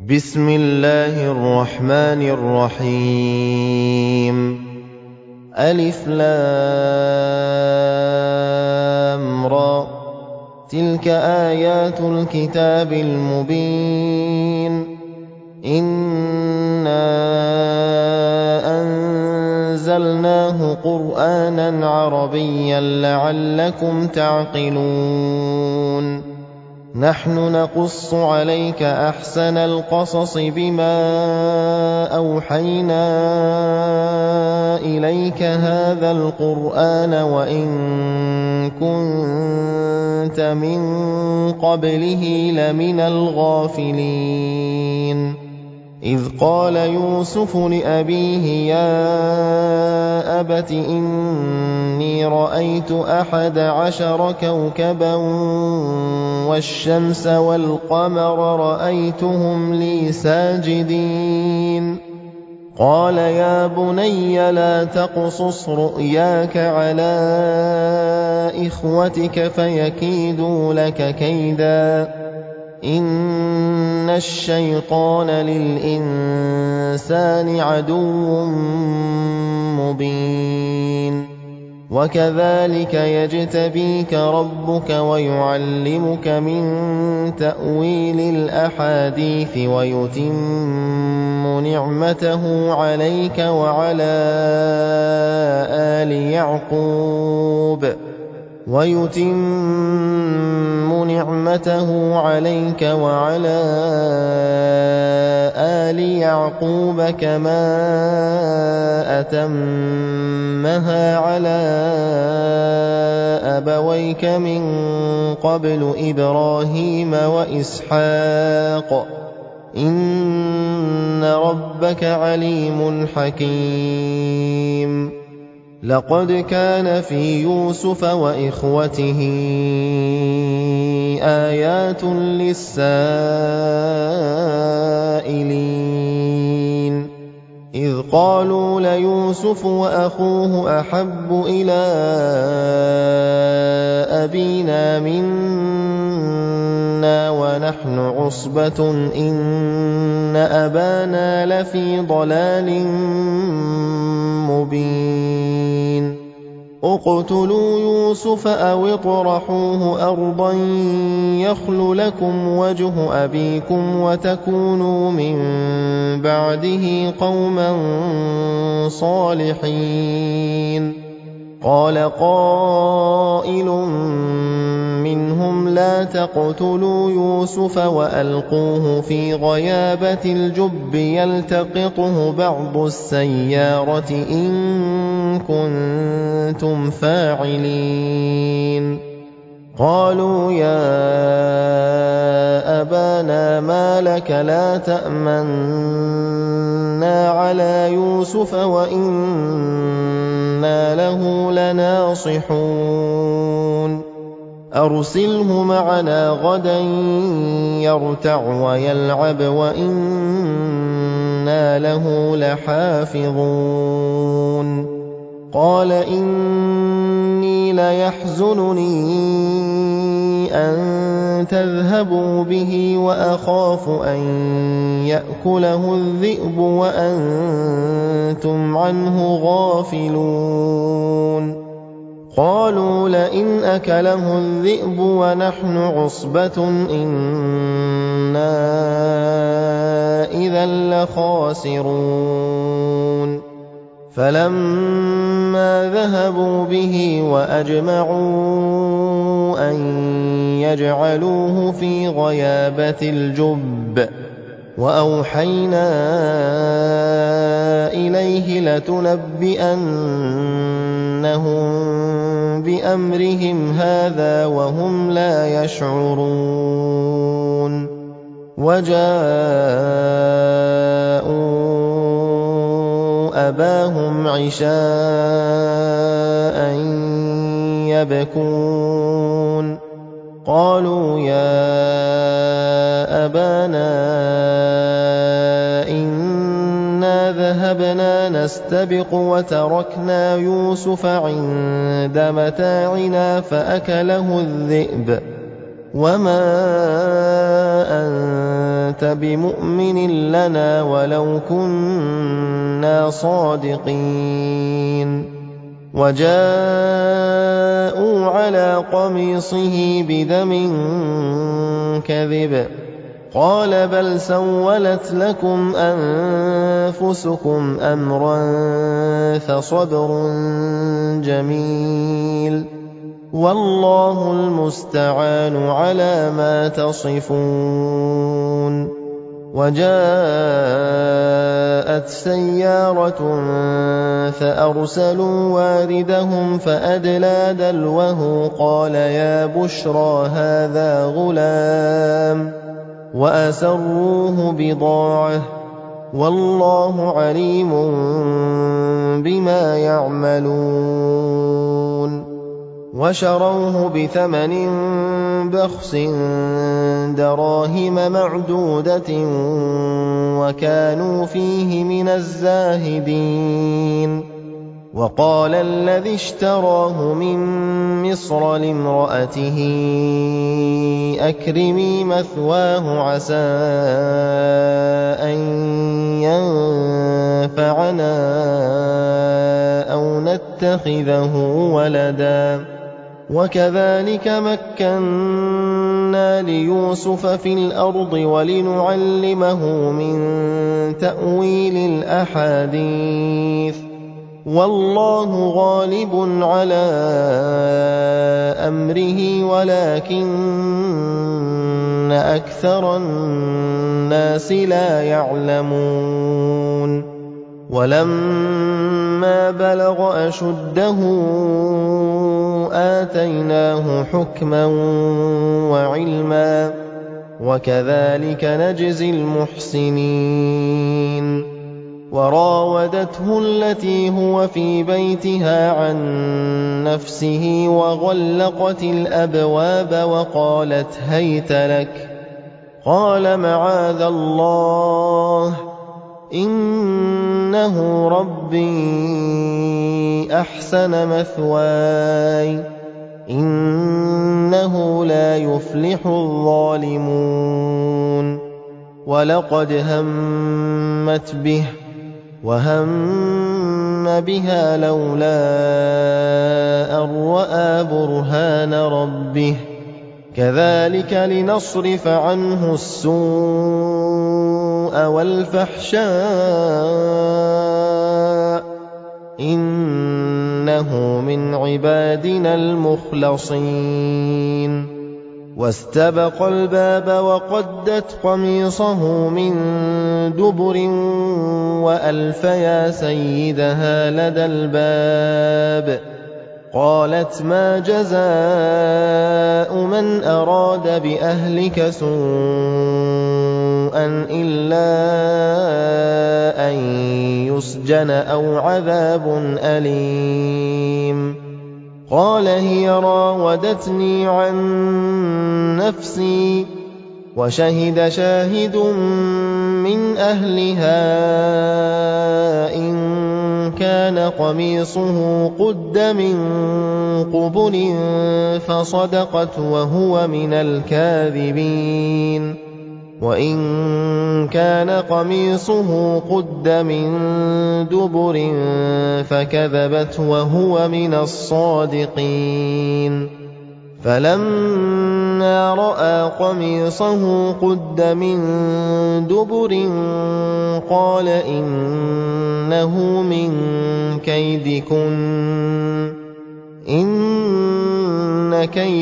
بسم الله الرحمن الرحيم ألف لام را تلك آيات الكتاب المبين إنا أنزلناه قرآنا عربيا لعلكم تعقلون نحن نقص عليك أحسن القصص بما أوحينا إليك هذا القرآن وإن كنت من قبله لمن الغافلين إذ قال يوسف لأبيه يا أبت إني رأيت 11 كوكبا والشمس والقمر رأيتهم لي ساجدين قال يا بني لا تقصص رؤياك على إخوتك فيكيدوا لك كيدا إن الشيطان للإنسان عدو مبين وكذلك يجتبيك ربك ويعلمك من تأويل الأحاديث ويتم نعمته عليك وعلى آل يعقوب كما أتمها على أبويك من قبل إبراهيم وإسحاق إن ربك عليم حكيم لقد كان في يوسف وإخوته آيات للسائلين إذ قالوا ليوسف وأخوه أحب إلى أبينا منا ونحن عصبة إن أبانا لفي ضلال مبين اقتلوا يوسف أو اطرحوه أرضا يخل لكم وجه أبيكم وتكونوا من بعده قوما صالحين قال قائل منهم لا تقتلوا يوسف وألقوه في غيابة الجب يلتقطه بعض السيارة إن كنتم فاعلين قالوا يا أبانا ما لك لا تأمنا على يوسف وإنا له لناصحون أرسله معنا غدا يرتع ويلعب وإنا له لحافظون قال إني ليحزنني أن تذهبوا به وأخاف أن يأكله الذئب وأنتم عنه غافلون قالوا لئن أكله الذئب ونحن عصبة إنا إذا لخاسرون فلما ذهبوا به وأجمعوا أن يجعلوه في غيابة الجب وأوحينا إليه لتنبئنهم بأمرهم هذا وهم لا يشعرون وجاءوا أباهم عشاء يبكون قالوا يا أبانا إنا ذهبنا نستبق وتركنا يوسف عند متاعنا فأكله الذئب وما أنت بمؤمن لنا ولو كنا صادقين وجاءوا على قميصه بدم كذب قال بل سولت لكم أنفسكم أمرا فصبر جميل والله المستعان على ما تصفون وجاءت سيارة فأرسلوا واردهم فأدلى دلوه قال يا بشرى هذا غلام وأسروه بضاعة والله عليم بما يعملون وشروه بثمن بخس دراهم معدودة وكانوا فيه من الزاهدين وقال الذي اشتراه من مصر لامرأته أكرمي مثواه عسى أن ينفعنا أو نتخذه ولدا وكذلك مكنا ليوسف في الأرض ولنعلمه من تأويل الأحاديث والله غالب على أمره ولكن أكثر الناس لا يعلمون ولما بلغ أشده آتيناه حكما وعلما وكذلك نجزي المحسنين وراودته التي هو في بيتها عن نفسه وغلقت الأبواب وقالت هيت لك قال معاذ الله إنه ربي أحسن مثواي إنه لا يفلح الظالمون ولقد همت به وهم بها لولا أن رأى برهان ربه كذلك لنصرف عنه السوء والفحشاء إنه من عبادنا المخلصين واستبق الباب وقدت قميصه من دبر وألف يا سيدها لدى الباب قالت ما جزاء من أراد بأهلك سوءا إلا أن يسجن أو عذاب أليم قال هي راودتني عن نفسي وشهد شاهد من أهلها إن كان قميصه قد من قبل فصدقت وهو من الكاذبين وإن كان قميصه قد من دبر فكذبت وهو من الصادقين فلما رأى قميصه قد من دبر قال إنه من كيدكن إن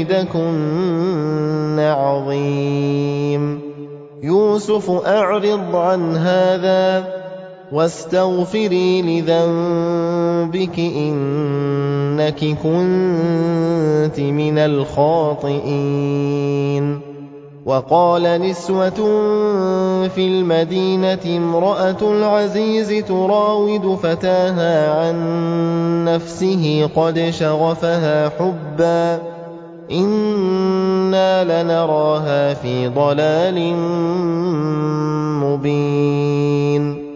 كيدكن عظيم يوسف أعرض عن هذا واستغفري لذنبك إنك كنت من الخاطئين وقال نسوة في المدينة امرأة العزيز تراود فتاها عن نفسه قد شغفها حبا إنا لنراها في ضلال مبين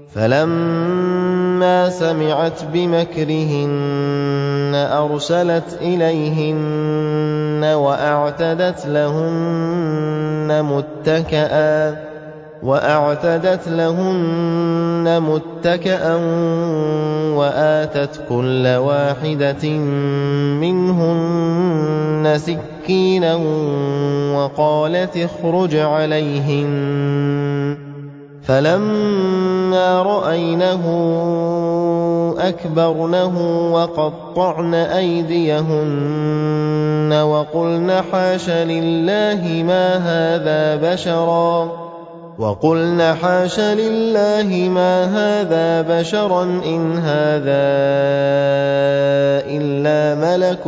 فلما سمعت بمكرهن أرسلت إليهن وأعتدت لهن متكئا وأعتدت لهن متكئا وآتت كل واحدة منهن سكينا وقالت اخرج عليهن فلما رأينه أكبرنه وقطعن أيديهن وقلن حاش لله ما هذا بشرا إن هذا إلا ملك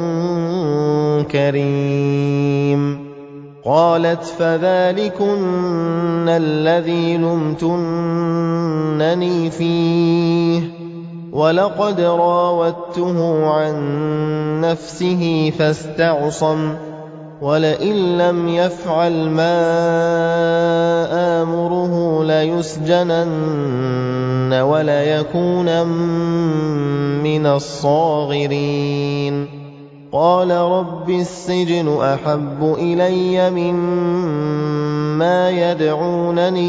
كريم. قالت فذلكن الذي لمتنني فيه ولقد راودته عن نفسه فاستعصم ولئن لم يفعل ما آمره ليسجنن وليكونا من الصاغرين. قال رب السجن أحب إلي مما يدعونني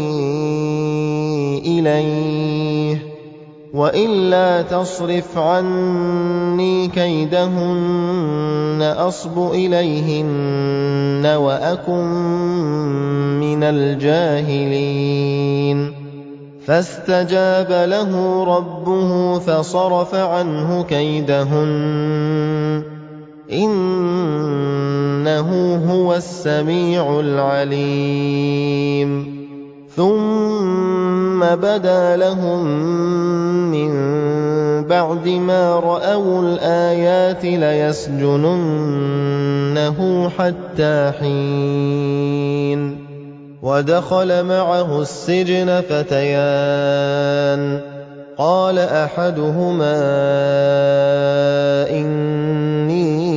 إليه وإلا تصرف عني كيدهن أصب إليهن وأكن من الجاهلين. فاستجاب له ربه فصرف عنه كيدهن إنه هو السميع العليم. ثم بدا لهم من بعد ما رأوا الآيات ليسجننه حتى حين. ودخل معه السجن فتيان قال أحدهما إني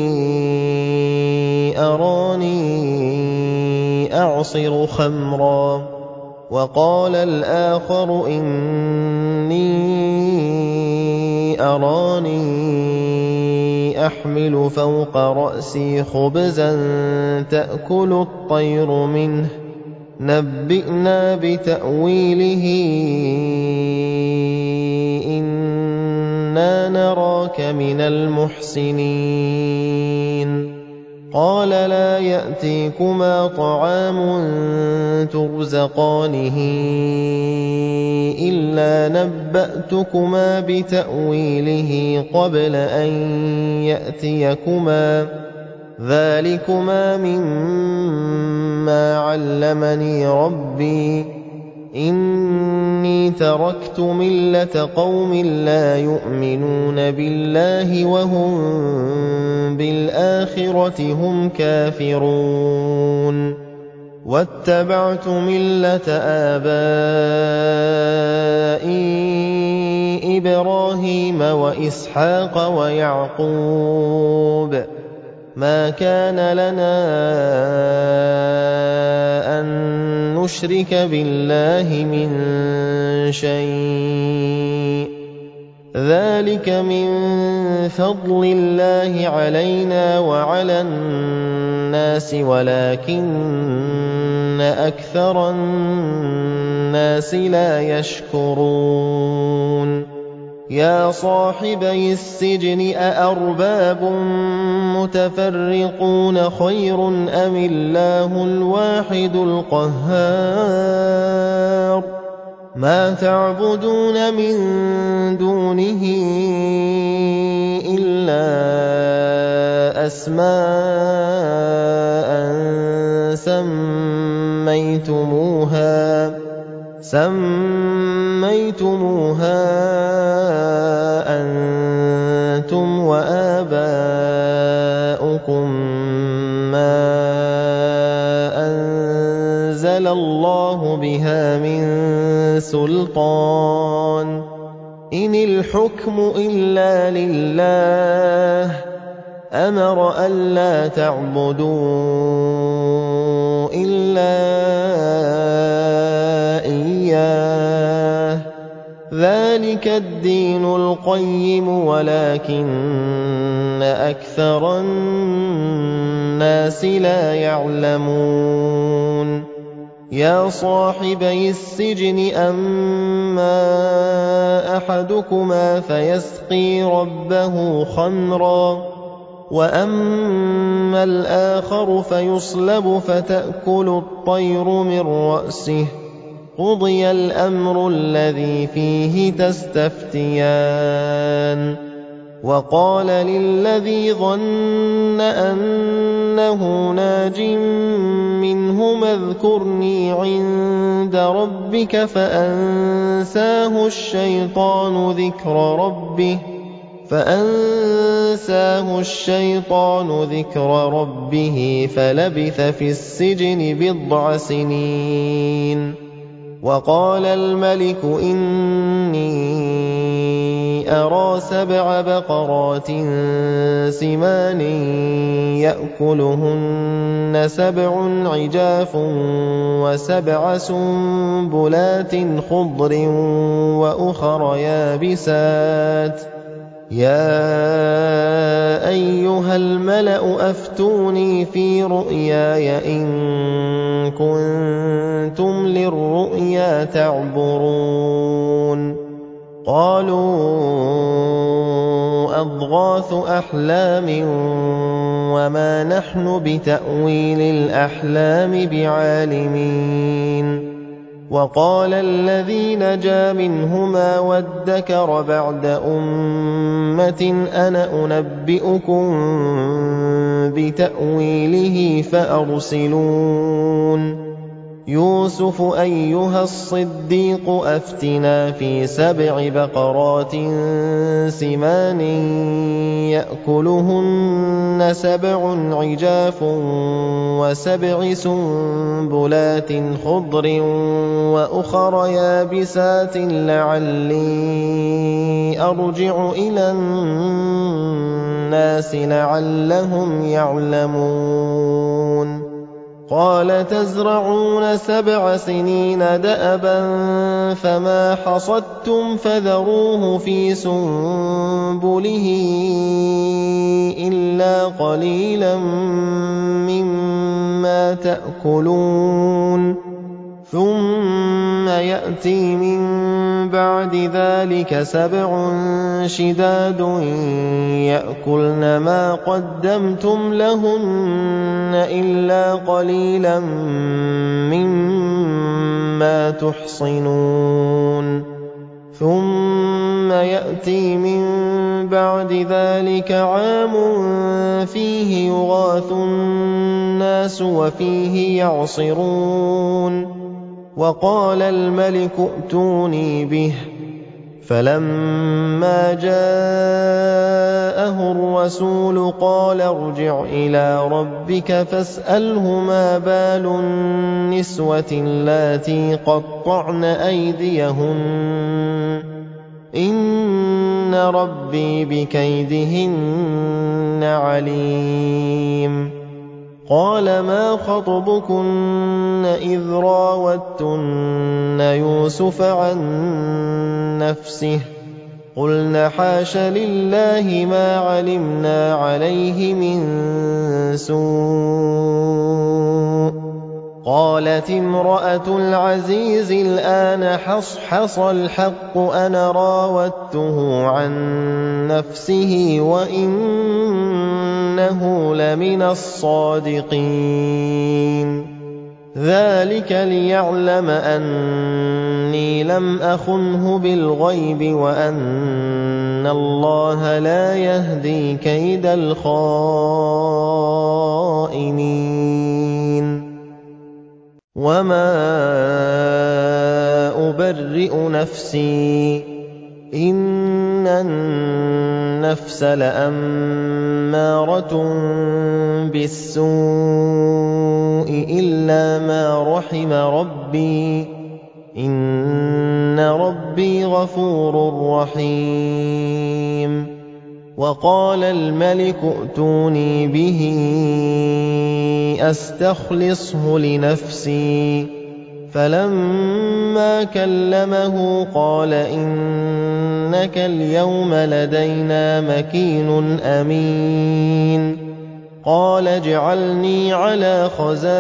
أراني أعصر خمرا وقال الآخر إني أراني أحمل فوق رأسي خبزا تأكل الطير منه نبئنا بتأويله إنا نراك من المحسنين. قال لا يأتيكما طعام ترزقانه إلا نبأتكما بتأويله قبل أن يأتيكما ذلكما مما علمني ربي إني تركت ملة قوم لا يؤمنون بالله وهم بالآخرة هم كافرون واتبعت ملة آبائي إبراهيم وإسحاق ويعقوب ما كان لنا أن نشرك بالله من شيء ذلك من فضل الله علينا وعلى الناس ولكن أكثر الناس لا يشكرون. يا صاحبي السجن أأرباب متفرقون خير أم الله الواحد القهار ما تعبدون من دونه إلا أسماء سميتموها أنتم وآباؤكم ما أنزل الله بها من سلطان إن الحكم إلا لله أمر ألا تعبدوا إلا إياه ذلك الدين القيم ولكن أكثر الناس لا يعلمون. يا صاحبي السجن أما أحدكما فيسقي ربه خمرا وأما الآخر فيصلب فتأكل الطير من رأسه قضي الأمر الذي فيه تستفتيان وقال للذي ظن أنه ناج منهما اذكرني عند ربك فأنساه الشيطان ذكر ربه فلبث في السجن بضع سنين وقال الملك إني أرى 7 بقرات سمان يأكلهن 7 عجاف و7 سنبلات خضر وأخر يابسات يا أيها الملأ أفتوني في رؤياي إن كنتم للرؤيا تعبرون قالوا أضغاث أحلام وما نحن بتأويل الأحلام بعالمين وقال الذي نجا منهما وادكر بعد أمة أنا أنبئكم بتأويله فأرسلون يوسف أيها الصديق أفتنا في 7 بقرات سمان يأكلهن 7 عجاف و7 سنبلات خضر وأخر يابسات لعلي أرجع إلى الناس لعلهم يعلمون قال تزرعون 7 سنين دأبا فما حصدتم فذروه في سنبله إلا قليلا مما تأكلون ثم يأتي من بعد ذلك 7 شداد يأكلن ما قدمتم لهن إلا قليلا مما تحصنون ثم يأتي من بعد ذلك عام فيه يغاث الناس وفيه يعصرون وقال الملك ائتوني به فلما جاءه الرسول قال ارجع إلى ربك فاسأله ما بال النسوة اللاتي قطعن أيديهن إن ربي بكيدهن عليم قال ما خطبكن إذ راوتن يوسف عن نفسه قلن حاش لله ما علمنا عليه من سوء قالت امرأة العزيز الآن حصحص الحق أنا راودته عن نفسه وإنه لمن الصادقين ذلك ليعلم أني لم أخنه بالغيب وأن الله لا يهدي كيد الخائنين وما أبرئ نفسي إن النفس لأمارة بالسوء إلا ما رحم ربي إن ربي غفور رحيم وقال الملك ائتوني به أستخلصه لنفسي فلما كلمه قال إنك اليوم لدينا مكين أمين قَالَ اجْعَلْنِي عَلَىٰ خَزَائِنِ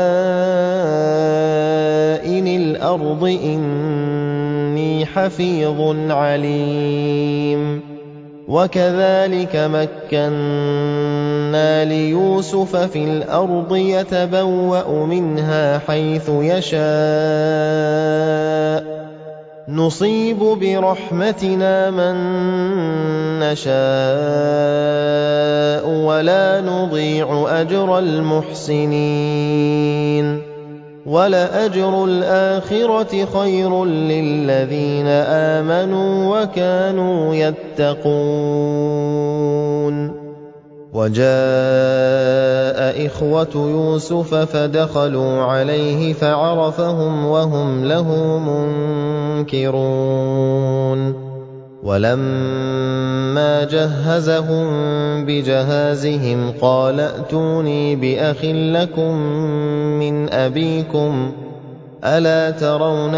الْأَرْضِ ۖ إِنِّي حَفِيظٌ عَلِيمٌ وَكَذَٰلِكَ مَكَّنَّا لِيُوسُفَ فِي الْأَرْضِ يَتَبَوَّأُ مِنْهَا حَيْثُ يَشَاءُ ۚ نُصِيبُ بِرَحْمَتِنَا مَن نَّشَاءُ ۖ وَلَا نُضِيعُ أَجْرَ الْمُحْسِنِينَ وَلَأَجْرُ الْآخِرَةِ خَيْرٌ لِّلَّذِينَ آمَنُوا وَكَانُوا يَتَّقُونَ وَجَاءَ إِخْوَةُ يُوسُفَ فَدَخَلُوا عَلَيْهِ فَعَرَفَهُمْ وَهُمْ لَهُ مُنكِرُونَ وَلَمَّا جَهَّزَهُم بِجَهَازِهِمْ قَالَ ائْتُونِي بِأَخٍ لَّكُم مِّنْ أَبِيكُمْ ۚ أَلَا تَرَوْنَ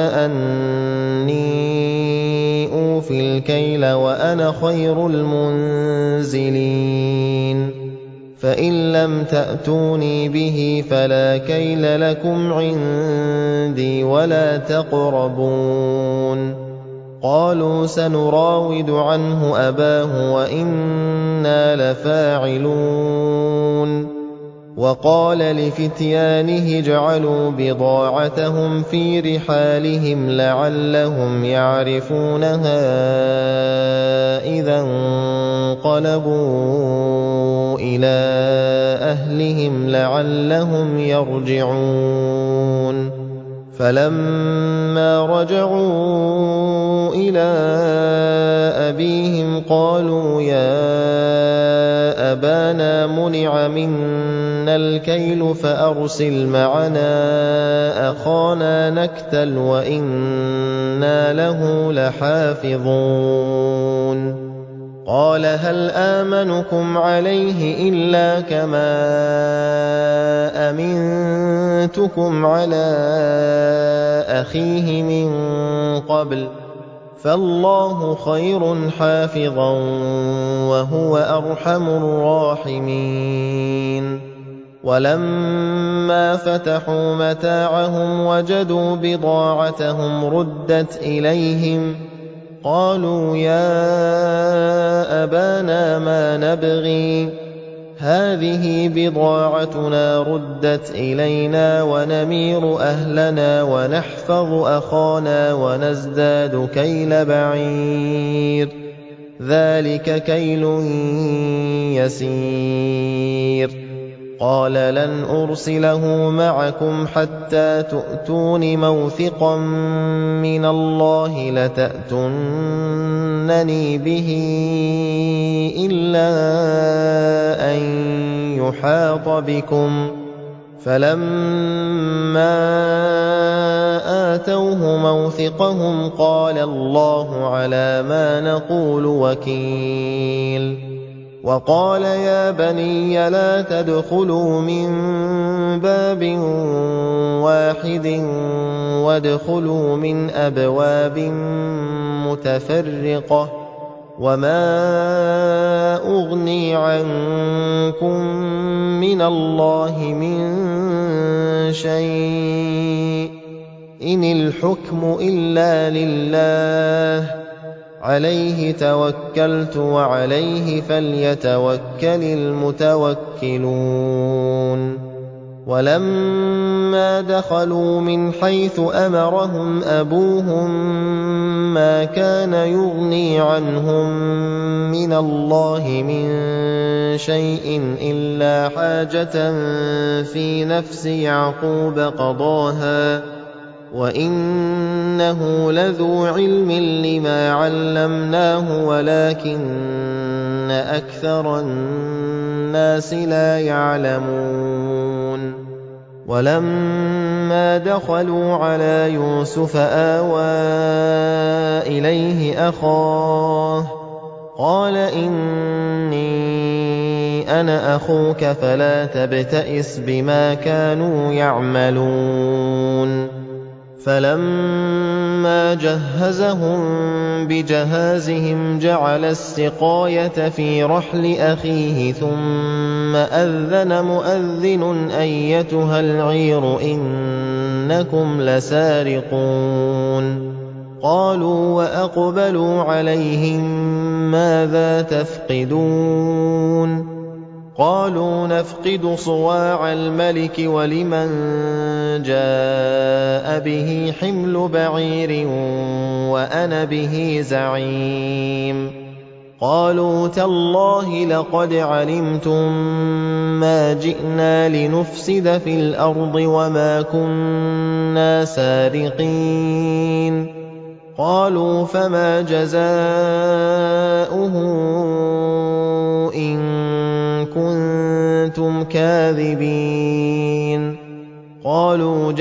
أَنِّي أُوفِي الْكَيْلَ وَأَنَا خَيْرُ الْمُنزِلِينَ فَإِن لَّمْ تَأْتُونِي بِهِ فَلَا كَيْلَ لَكُمْ عِندِي وَلَا تَقْرَبُونِ قَالُوا سَنُرَاوِدُ عَنْهُ أَبَاهُ وَإِنَّا لَفَاعِلُونَ وَقَالَ لِفِتْيَانِهِ اجْعَلُوا بِضَاعَتَهُمْ فِي رِحَالِهِمْ لَعَلَّهُمْ يَعْرِفُونَهَا إِذَا انقَلَبُوا إِلَىٰ أَهْلِهِمْ لَعَلَّهُمْ يَرْجِعُونَ فَلَمَّا رَجَعُوا إِلَىٰ أَبِيهِمْ قَالُوا يَا أَبَانَا مُنِعَ مِنَّا الْكَيْلُ فَأَرْسِلْ مَعَنَا أَخَانَا نَكْتَلْ وَإِنَّا لَهُ لَحَافِظُونَ قَالَ هَلْ آمَنُكُمْ عَلَيْهِ إِلَّا كَمَا أَمِنتُكُمْ عَلَىٰ أَخِيهِ مِن قَبْلُ ۖ فَاللَّهُ خَيْرٌ حَافِظًا وَهُوَ أَرْحَمُ الرَّاحِمِينَ وَلَمَّا فَتَحُوا مَتَاعَهُمْ وَجَدُوا بِضَاعَتَهُمْ رُدَّتْ إِلَيْهِمْ ۖ قَالُوا يَا أَبَانَا مَا نَبْغِي ۖ هَٰذِهِ بِضَاعَتُنَا رُدَّتْ إِلَيْنَا وَنَمِيرُ أَهْلَنَا وَنَحْفَظُ أَخَانَا وَنَزْدَادُ كَيْلَ بَعِيرٍ ۖ ذَٰلِكَ كَيْلٌ يَسِيرٌ قَالَ لَنْ أُرْسِلَهُ مَعَكُمْ حَتَّىٰ تُؤْتُونِ مَوْثِقًا مِّنَ اللَّهِ لَتَأْتُنَّنِي بِهِ إِلَّا أَن يُحَاطَ بِكُمْ ۖ فَلَمَّا آتَوْهُ مَوْثِقَهُمْ قَالَ اللَّهُ عَلَىٰ مَا نَقُولُ وَكِيلٌ وَقَالَ يَا بَنِيَّ لَا تَدْخُلُوا مِن بَابٍ وَاحِدٍ وَادْخُلُوا مِنْ أَبْوَابٍ مُّتَفَرِّقَةٍ ۖ وَمَا أُغْنِي عَنكُم مِّنَ اللَّهِ مِن شَيْءٍ ۖ إِنِ الْحُكْمُ إِلَّا لِلَّهِ ۖ عَلَيْهِ تَوَكَّلْتُ وَعَلَيْهِ فَلْيَتَوَكَّلِ الْمُتَوَكِّلُونَ وَلَمَّا دَخَلُوا مِنْ حَيْثُ أَمَرَهُمْ أَبُوهُم مَّا كَانَ يُغْنِي عَنْهُم مِّنَ اللَّهِ مِن شَيْءٍ إِلَّا حَاجَةً فِي نَفْسِ يَعْقُوبَ قَضَاهَا ۚ وَإِنَّهُ لَذُو عِلْمٍ لِّمَا عَلَّمْنَاهُ وَلَٰكِنَّ أَكْثَرَ النَّاسِ لَا يَعْلَمُونَ وَلَمَّا دَخَلُوا عَلَىٰ يُوسُفَ آوَىٰ إِلَيْهِ أَخَاهُ قَالَ إِنِّي أَنَا أَخُوكَ فَلَا تَبْتَئِسْ بِمَا كَانُوا يَعْمَلُونَ فَلَمَّا جَهَّزَهُم بِجَهَازِهِمْ جَعَلَ السِّقَايَةَ فِي رَحْلِ أَخِيهِ ثُمَّ أَذَّنَ مُؤَذِّنٌ أَيَّتُهَا الْعِيرُ إِنَّكُمْ لَسَارِقُونَ قَالُوا وَأَقْبَلُوا عَلَيْهِم مَّاذَا تَفْقِدُونَ قَالُوا نَفْقِدُ صُوَاعَ الْمَلِكِ وَلِمَن جَاءَ بِهِ حِمْلُ بَعِيرٍ وَأَنَا بِهِ زَعِيمٌ قَالُوا تَاللَّهِ لَقَدْ عَلِمْتُم مَّا جِئْنَا لِنُفْسِدَ فِي الْأَرْضِ وَمَا كُنَّا سَارِقِينَ قَالُوا فَمَا جَزَاؤُهُ إِن كُنتُمْ كَاذِبِينَ قَالُوا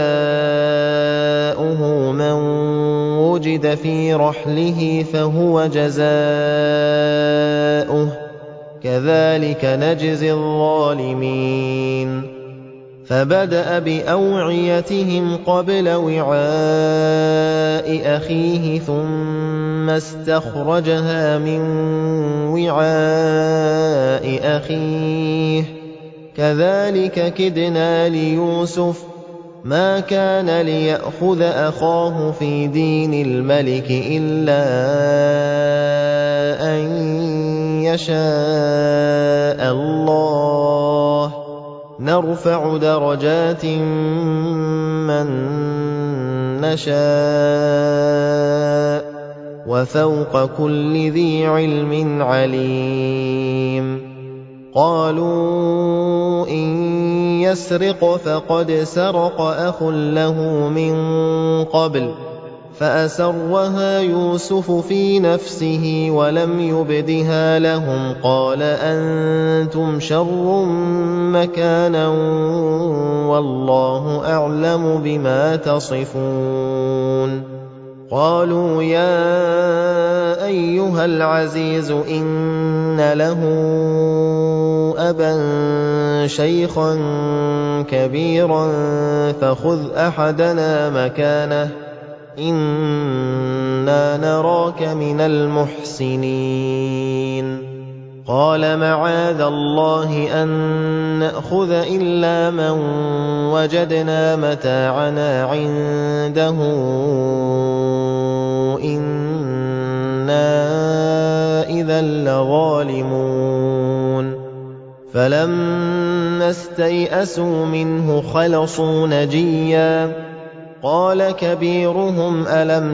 جَزَاؤُهُ مَن وُجِدَ فِي رَحْلِهِ فَهُوَ جَزَاؤُهُ كَذَٰلِكَ نَجْزِي الظَّالِمِينَ فَبَدَأَ بِأَوْعِيَتِهِمْ قَبْلَ وِعَاءِ أَخِيهِ ثُمَّ اسْتَخْرَجَهَا مِن وِعَاءِ أَخِيهِ كَذَٰلِكَ كِدْنَا لِيُوسُفَ مَا كَانَ لِيَأْخُذَ أَخَاهُ فِي دِينِ الْمَلِكِ إِلَّا أَن يَشَاءَ اللَّهُ نَرْفَعُ دَرَجَاتٍ مَّن نَّشَاءُ وَفَوْقَ كُلِّ ذِي عِلْمٍ عَلِيمٌ قَالُوا إِن يَسْرِقْ فَقَدْ سَرَقَ أَخٌ لَّهُ مِن قَبْلُ فَأَسَرَّهَا يُوسُفُ فِي نَفْسِهِ وَلَمْ يُبْدِهَا لَهُمْ قَالَ أَنتُمْ شَرٌّ مَّكَانًا وَاللَّهُ أَعْلَمُ بِمَا تَصِفُونَ قَالُوا يَا أَيُّهَا الْعَزِيزُ إِنَّ لَهُ أَبًا شَيْخًا كَبِيرًا فَخُذْ أَحَدَنَا مَكَانَهُ إِنَّا نَرَاكَ مِنَ الْمُحْسِنِينَ قَالَ مَعَاذَ اللَّهِ أَن نَّأْخُذَ إِلَّا مَن وَجَدْنَا مَتَاعَنَا عِندَهُ إِنَّا إِذًا لَّظَالِمُونَ فَلَمَّا اسْتَيْأَسُوا مِنْهُ خَلَصُوا نَجِيًّا قَالَ كَبِيرُهُمْ أَلَمْ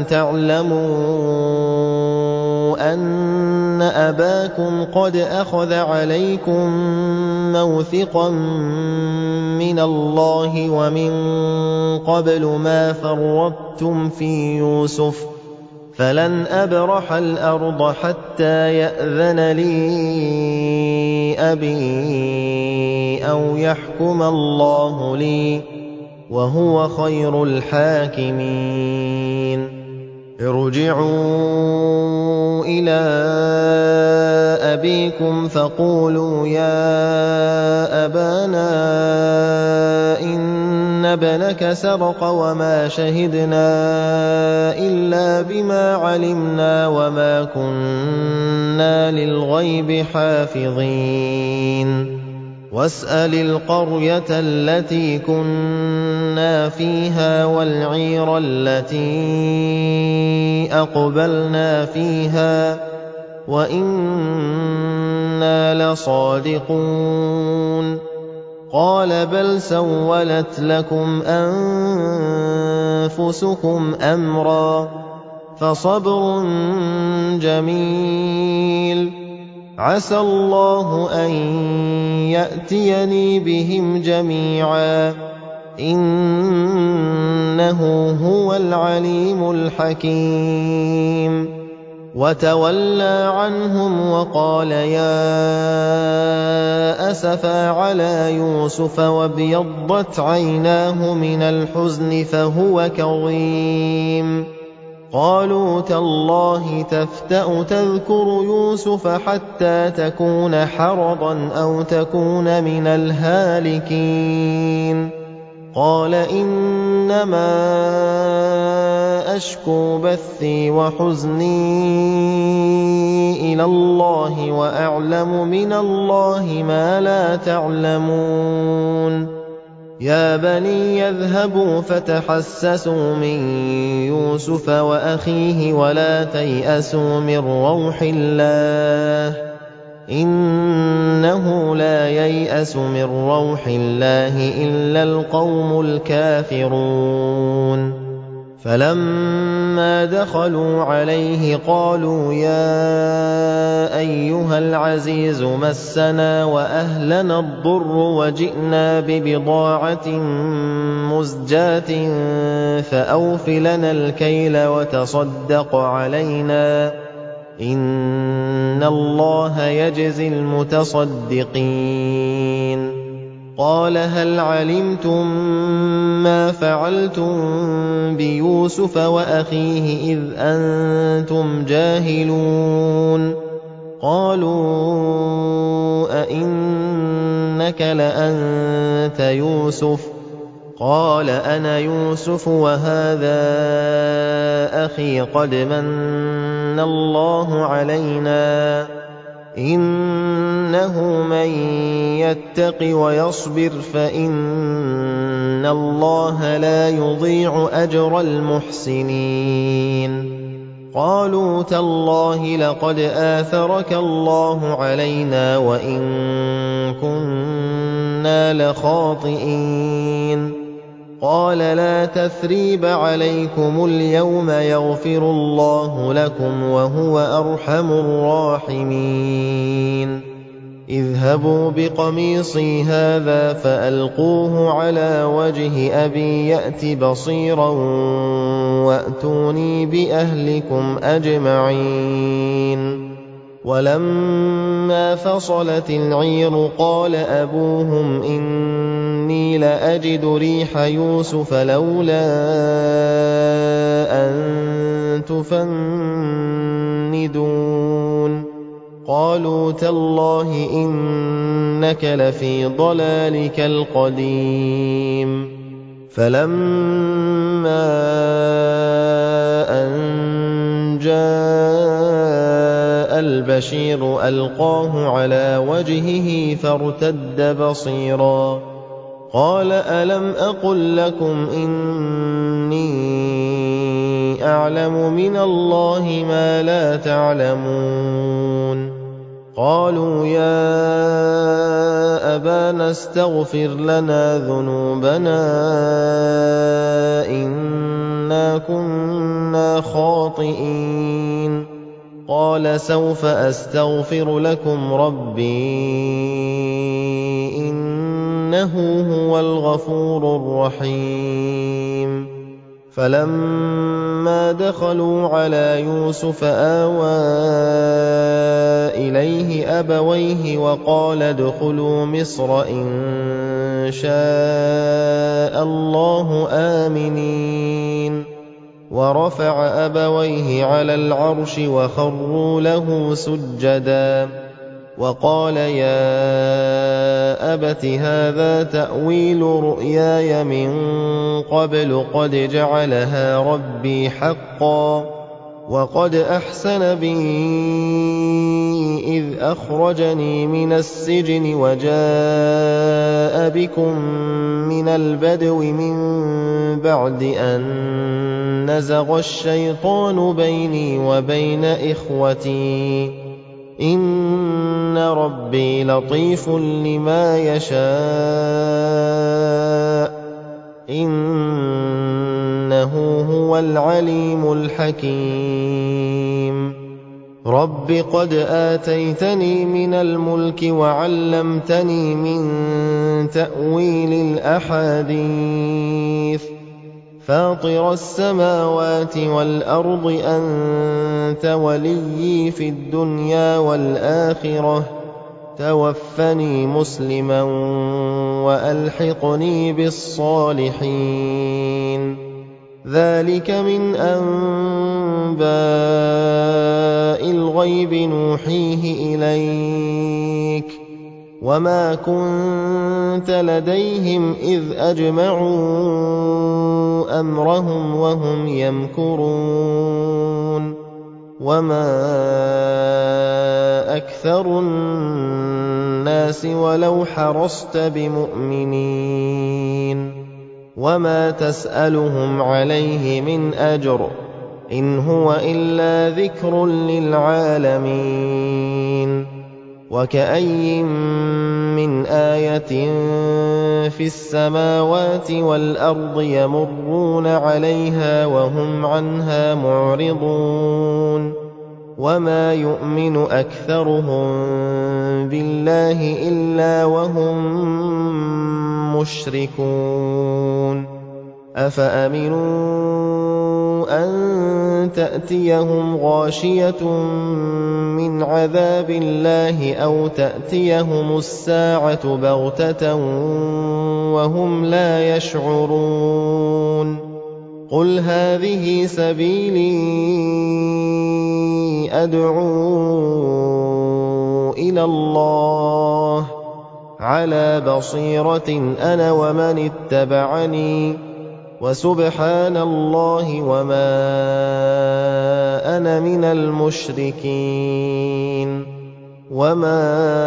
تَعْلَمُوا أَنَّ أَبَاكُمْ قَدْ أَخَذَ عَلَيْكُم مَّوْثِقًا مِّنَ اللَّهِ وَمِن قَبْلُ مَا فَرَّطتُمْ فِي يُوسُفَ فَلَنْ أَبْرَحَ الْأَرْضَ حَتَّىٰ يَأْذَنَ لِي أَبِي أَوْ يَحْكُمَ اللَّهُ لِي وَهُوَ خَيْرُ الْحَاكِمِينَ ارْجِعُوا إِلَىٰ أَبِيكُمْ فَقُولُوا يَا أَبَانَا إِنَّ ابْنَكَ سَرَقَ وَمَا شَهِدْنَا إِلَّا بِمَا عَلِمْنَا وَمَا كُنَّا لِلْغَيْبِ حَافِظِينَ وَاسْأَلِ الْقَرْيَةَ الَّتِي كُنَّا فِيهَا وَالْعِيرَ الَّتِي أَقْبَلْنَا فِيهَا وَإِنَّا لَصَادِقُونَ قَالَ بَلْ سَوَّلَتْ لَكُمْ أَنفُسُكُمْ أَمْرًا فَصَبْرٌ جَمِيلٌ عَسَى اللَّهُ أَن يَأْتِيَنِي بِهِمْ جَمِيعًا إِنَّهُ هُوَ الْعَلِيمُ الْحَكِيمُ وَتَوَلَّىٰ عَنْهُمْ وَقَالَ يَا أَسَفَىٰ عَلَىٰ يُوسُفَ وَابْيَضَّتْ عَيْنَاهُ مِنَ الْحُزْنِ فَهُوَ كَظِيمٌ قَالُوا تَاللَّهِ تَفْتَأُ تَذْكُرُ يُوسُفَ حَتَّىٰ تَكُونَ حَرَضًا أَوْ تَكُونَ مِنَ الْهَالِكِينَ قَالَ إِنَّمَا أَشْكُو بَثِّي وَحُزْنِي إِلَى اللَّهِ وَأَعْلَمُ مِنَ اللَّهِ مَا لَا تَعْلَمُونَ يَا بَنِيَّ اذْهَبُوا فَتَحَسَّسُوا مِن يُوسُفَ وَأَخِيهِ وَلَا تَيْأَسُوا مِن رَّوْحِ اللَّهِ إِنَّهُ لَا يَيْأَسُ مِن رَّوْحِ اللَّهِ إِلَّا الْقَوْمُ الْكَافِرُونَ فَلَمَّا دَخَلُوا عَلَيْهِ قَالُوا يَا أَيُّهَا الْعَزِيزُ مَسَّنَا وَأَهْلَنَا الضُّرُّ وَجِئْنَا بِبِضَاعَةٍ مُزْجَاةٍ فَأَوْفِ لَنَا الْكَيْلَ وَتَصَدَّقْ عَلَيْنَا إِنَّ اللَّهَ يَجْزِي الْمُتَصَدِّقِينَ قَالَ هَلْ عَلِمْتُم مَّا فَعَلْتُم بِيُوسُفَ وَأَخِيهِ إِذْ أَنتُمْ جَاهِلُونَ قَالُوا أَإِنَّكَ لَأَنتَ يُوسُفُ ۖ قَالَ أَنَا يُوسُفُ وَهَٰذَا أَخِي قَدْ مَنَّ اللَّهُ عَلَيْنَا إِنَّهُ مَن يَتَّقِ وَيَصْبِرْ فَإِنَّ اللَّهَ لَا يُضِيعُ أَجْرَ الْمُحْسِنِينَ قَالُوا تَاللَّهِ لَقَدْ آثَرَكَ اللَّهُ عَلَيْنَا وَإِن كُنَّا لَخَاطِئِينَ قَالَ لَا تَثْرِيبَ عَلَيْكُمُ الْيَوْمَ يَغْفِرُ اللَّهُ لَكُمْ وَهُوَ أَرْحَمُ الرَّاحِمِينَ اذْهَبُوا بِقَمِيصِي هَٰذَا فَأَلْقُوهُ عَلَىٰ وَجْهِ أَبِي يَأْتِ بَصِيرًا وَأْتُونِي بِأَهْلِكُمْ أَجْمَعِينَ وَلَمَّا فَصَلَتِ الْعِيرُ قَالَ أَبُوهُمْ إِنِّي لَأَجِدُ رِيحَ يُوسُفَ لَوْلَا أَن تُفَنِّدُونِ قَالُوا تَاللَّهِ إِنَّكَ لَفِي ضَلَالِكَ الْقَدِيمِ فَلَمَّا أَن جَاءَ الْبَشِيرُ أَلْقَاهُ عَلَىٰ وَجْهِهِ فَارْتَدَّ بَصِيرًا قَالَ أَلَمْ أَقُل لَّكُمْ إِنِّي أَعْلَمُ مِنَ اللَّهِ مَا لَا تَعْلَمُونَ قَالُوا يَا أَبَانَا اسْتَغْفِرْ لَنَا ذُنُوبَنَا إِنَّا كُنَّا خَاطِئِينَ قَالَ سَوْفَ أَسْتَغْفِرُ لَكُمْ رَبِّي إِنَّهُ هُوَ الْغَفُورُ الرَّحِيمُ فَلَمَّا دَخَلُوا عَلَىٰ يُوسُفَ آوَىٰ إِلَيْهِ أَبَوَيْهِ وَقَالَ ادْخُلُوا مِصْرَ إِن شَاءَ اللَّهُ آمِنِينَ وَرَفَعَ أَبَوَيْهِ عَلَى الْعَرْشِ وَخَرُّوا لَهُ سُجَّدًا وَقَالَ يَا أَبَتِ هَٰذَا تَأْوِيلُ رُؤْيَايَ مِن قَبْلُ قَدْ جَعَلَهَا رَبِّي حَقًّا وَقَدْ أَحْسَنَ بِي إِذْ أَخْرَجَنِي مِنَ السِّجْنِ وَجَاءَ بِكُم مِّنَ الْبَدْوِ مِن بَعْدِ أَن نَّزَغَ الشَّيْطَانُ بَيْنِي وَبَيْنَ إِخْوَتِي إِنَّ رَبِّي لَطِيفٌ لِّمَا يَشَاءُ إِنَّهُ هُوَ الْعَلِيمُ الْحَكِيمُ رَبِّ قَدْ آتَيْتَنِي مِنَ الْمُلْكِ وَعَلَّمْتَنِي مِن تَأْوِيلِ الْأَحَادِيثِ فَاطِرَ السَّمَاوَاتِ وَالْأَرْضِ أَنتَ وَلِيِّي فِي الدُّنْيَا وَالْآخِرَةِ تَوَفَّنِي مُسْلِمًا وَأَلْحِقْنِي بِالصَّالِحِينَ ذَلِكَ مِنْ أَنبَاءِ الْغَيْبِ نُوحِيهِ إِلَيْكَ وَمَا كُنتَ لَدَيْهِمْ إِذْ أَجْمَعُوا أَمْرَهُمْ وَهُمْ يَمْكُرُونَ وَمَا أَكْثَرُ النَّاسِ وَلَوْ حَرَصْتَ بِمُؤْمِنِينَ وَمَا تَسْأَلُهُمْ عَلَيْهِ مِنْ أَجْرٍ إِنْ هُوَ إِلَّا ذِكْرٌ لِّلْعَالَمِينَ وَكَأَيِّن مِّنْ آيَةٍ فِي السَّمَاوَاتِ وَالْأَرْضِ يَمُرُّونَ عَلَيْهَا وَهُمْ عَنْهَا مُعْرِضُونَ وَمَا يُؤْمِنُ أَكْثَرُهُم بِاللَّهِ إِلَّا وَهُم مُّشْرِكُونَ أَفَأَمِنُوا أَن تَأْتِيَهُمْ غَاشِيَةٌ مِّنْ عَذَابِ اللَّهِ أَوْ تَأْتِيَهُمُ السَّاعَةُ بَغْتَةً وَهُمْ لَا يَشْعُرُونَ قُلْ هَٰذِهِ سَبِيلِي أَدْعُو إِلَى اللَّهِ عَلَىٰ بَصِيرَةٍ أَنَا وَمَنِ اتَّبَعَنِي وَسُبْحَانَ اللَّهِ وَمَا أَنَا مِنَ الْمُشْرِكِينَ وَمَا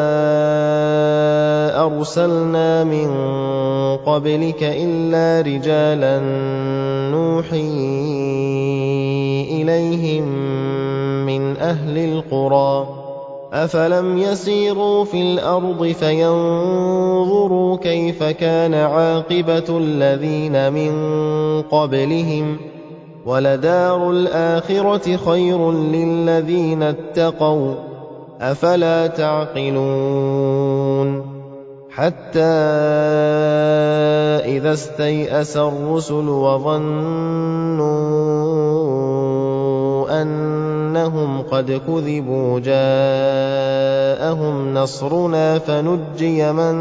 أَرْسَلْنَا مِن قَبْلِكَ إِلَّا رِجَالًا نُّوحِي إِلَيْهِم مِّنْ أَهْلِ الْقُرَىٰ أَفَلَمْ يَسِيرُوا فِي الْأَرْضِ فَيَنظُرُوا كَيْفَ كَانَ عَاقِبَةُ الَّذِينَ مِن قَبْلِهِمْ ۚ وَلَدَارُ الْآخِرَةِ خَيْرٌ لِّلَّذِينَ اتَّقَوْا ۗ أَفَلَا تَعْقِلُونَ حَتَّىٰ إِذَا اسْتَيْأَسَ الرُّسُلُ وَظَنُّوا أَنَّهُمْ قَدْ كُذِبُوا جَاءَهُمْ نَصْرُنَا فَنُجِّيَ مَن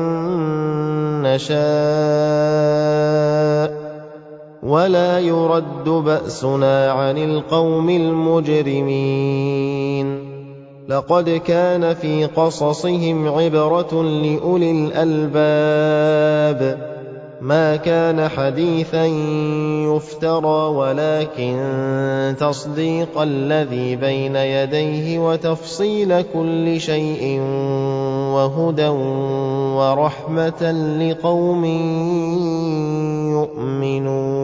نَّشَاءُ وَلَا يُرَدُّ بَأْسُنَا عَنِ الْقَوْمِ الْمُجْرِمِينَ لَقَدْ كَانَ فِي قَصَصِهِمْ عِبْرَةٌ لِّأُولِي الْأَلْبَابِ مَا كَانَ حَدِيثًا يُفْتَرَىٰ وَلَٰكِن تَصْدِيقَ الَّذِي بَيْنَ يَدَيْهِ وَتَفْصِيلَ كُلِّ شَيْءٍ وَهُدًى وَرَحْمَةً لِّقَوْمٍ يُؤْمِنُونَ